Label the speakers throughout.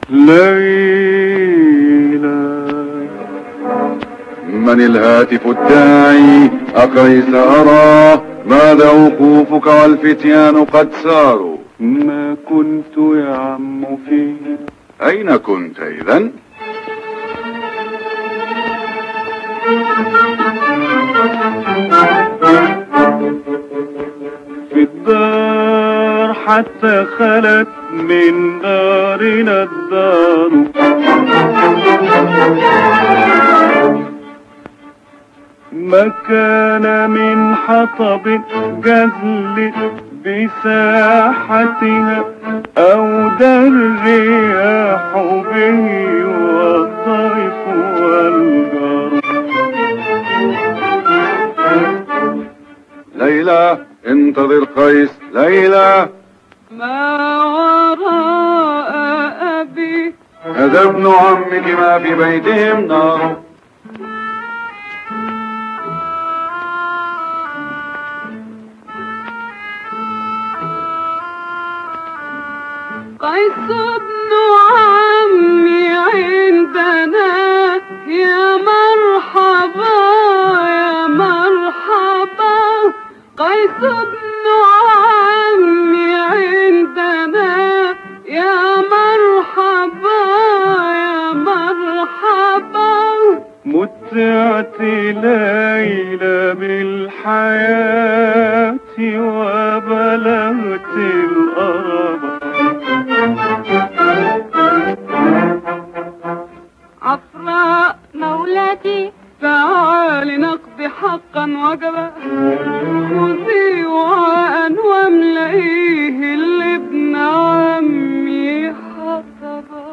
Speaker 1: ليلى. من الهاتف الداعي؟ أقيس أراه، ماذا وقوفك والفتيان قد ساروا؟
Speaker 2: ما كنت يا عم فيه.
Speaker 1: أين كنت إذن؟
Speaker 2: في الدار حتى خلت من دارنا الدار، ما كان من حطب جزل بساحتها أو الرياح به والطيف والجار.
Speaker 1: ليلى انتظر قيس. ليلى.
Speaker 3: ما وراء أبي؟
Speaker 1: هذا ابن عمك، ما في بيتهم نار.
Speaker 3: قيس ابن عمي عندنا، يا مرحبا يا مرحبا. قيس ابن عمي عندنا، يا مرحبا يا مرحبا.
Speaker 2: متعت ليلى بالحياة وبلغت الأرض.
Speaker 3: عفراء مولاتي، تعالي نقضي حقا وجبا. خذي وعاء واملئيه لابن عمي حطبا.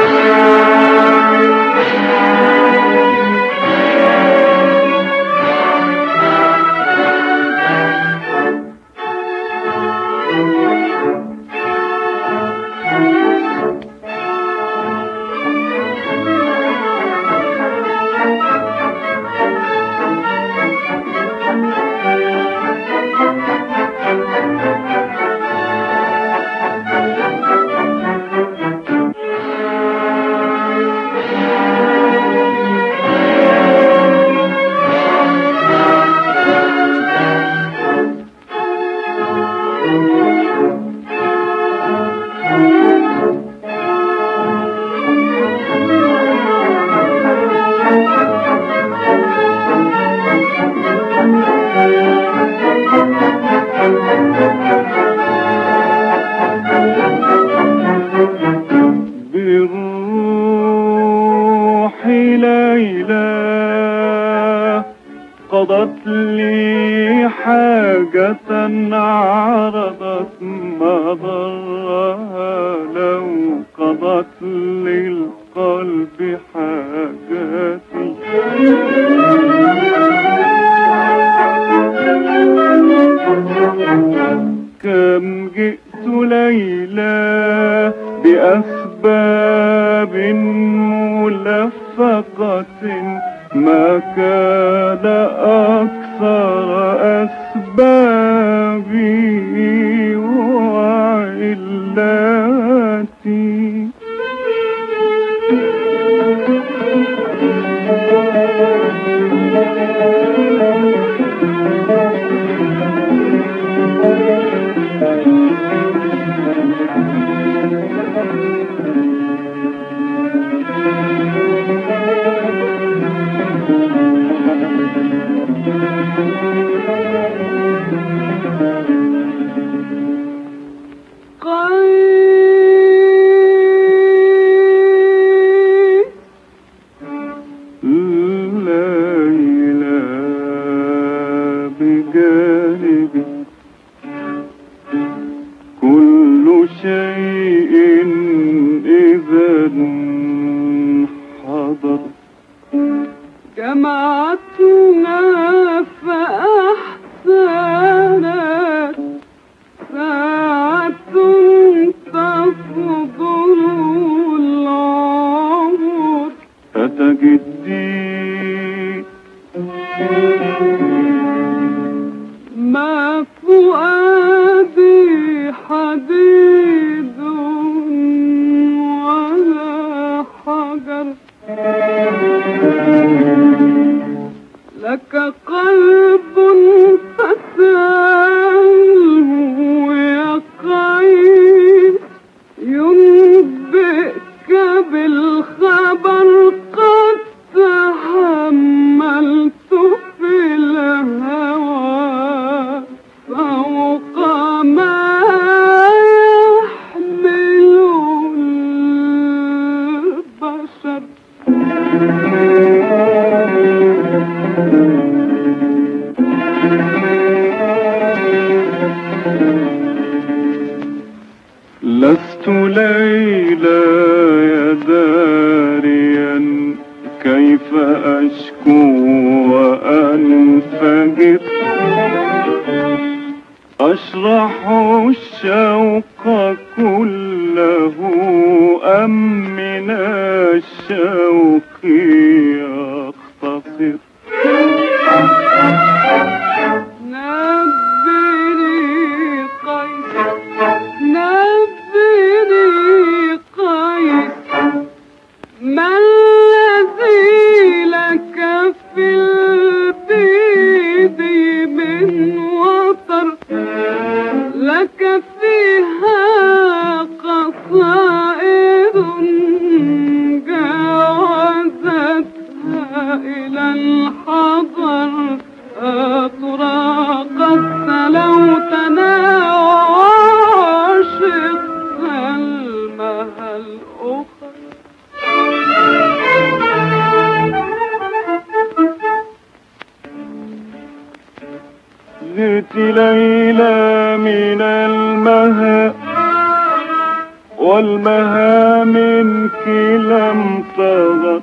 Speaker 2: بروحي ليلى قضت لي حاجة عرضت مضرها، لو قضت للقلب حاجاتي. كم جئت ليلى بأسباب ملفقة، ما كان أكثر أسبابي وعلاتي. ليلى بجانبي كل شيء إذا حضر.
Speaker 3: جمعتنا فأحسنت ساعة تفضل العمر.
Speaker 2: أتجدي
Speaker 3: ما فؤادي حديد ولا
Speaker 2: لست ليلى يا داريا كيف أشكو وأنفجر، أشرح الشوق كله أم من الشوق يختصر.
Speaker 3: نبني قيس نبني قيس ما الذي لك في البيد من وطر، لك فيها قصائد جاوزتها إلى الحضر، أترى قد سلوتنا وعشقت المها الأخرى.
Speaker 2: زرت ليلى من المها والمها منك لم تغط،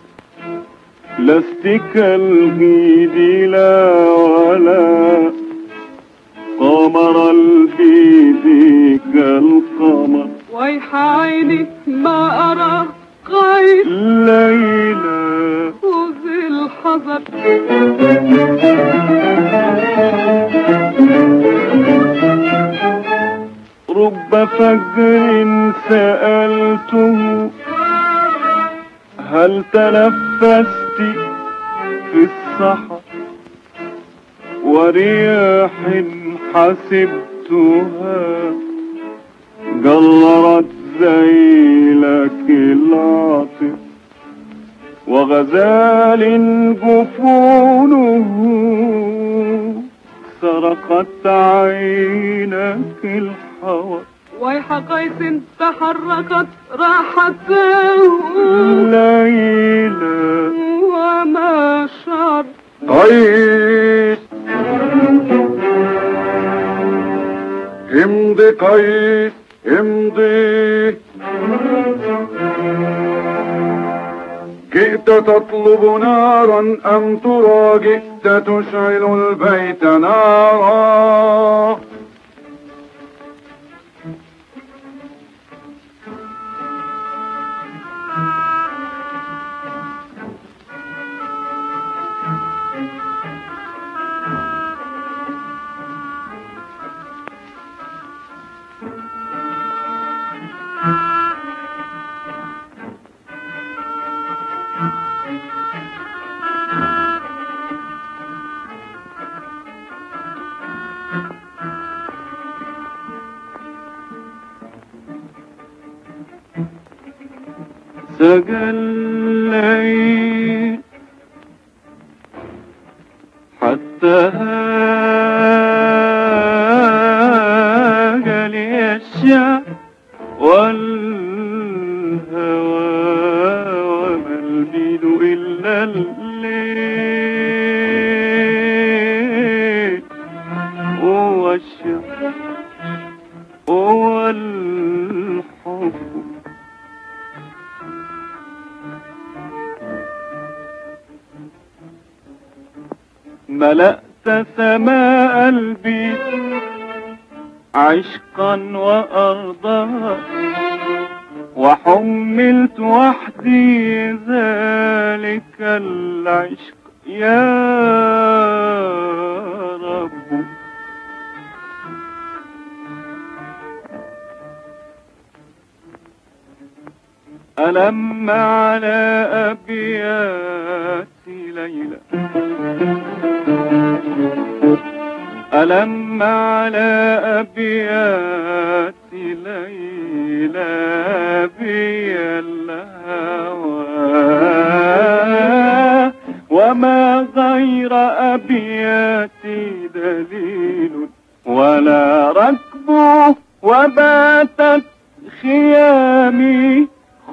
Speaker 2: لست كالبيد لا ولا قمر البيد كالقمر.
Speaker 3: ويح عيني ما أرى قيس
Speaker 2: ليلى
Speaker 3: خذ الحذر.
Speaker 2: رب فجر سألته هل تنفست في الصحا، ورياح حسبتها جررت ذيلك العاطف، وغزال جفونه سرقت عينك الحور.
Speaker 3: ويح قيس تحركت راحته
Speaker 2: ليلى
Speaker 3: وما شعر.
Speaker 1: قيس امضي قيس امضي، جئت تطلب نارا أم ترى جئت تشعل البيت نارا.
Speaker 2: سجى الليل حتى هاج لي الشعر والهوى، وما البيد إلا الليل، هو الشعر هو الحب. ملأت سماء البيت عشقا وأرضها، وحملت وحدي ذلك العشق يا رب. ألم على أبيات ليلى، ألم على أبيات ليلى بي الهوى، وما غير أبياتي دليل ولا ركب، وباتت خيامي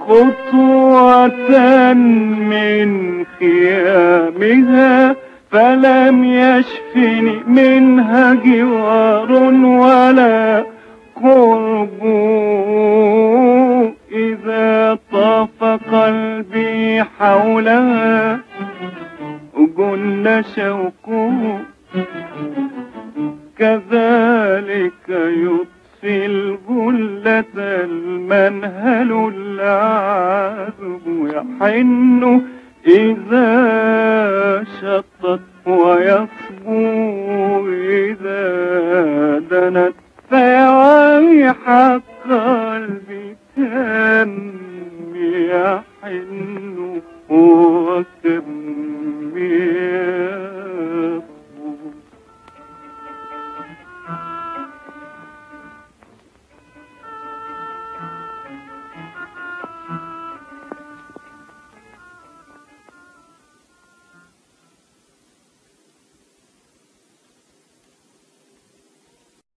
Speaker 2: خطوة من خيامها، فلم يشفني منها جوار ولا قرب هذا المنهل العذب يحن إذا شطت ويصبو إذا دنت فويح قلبي كم يحن وكم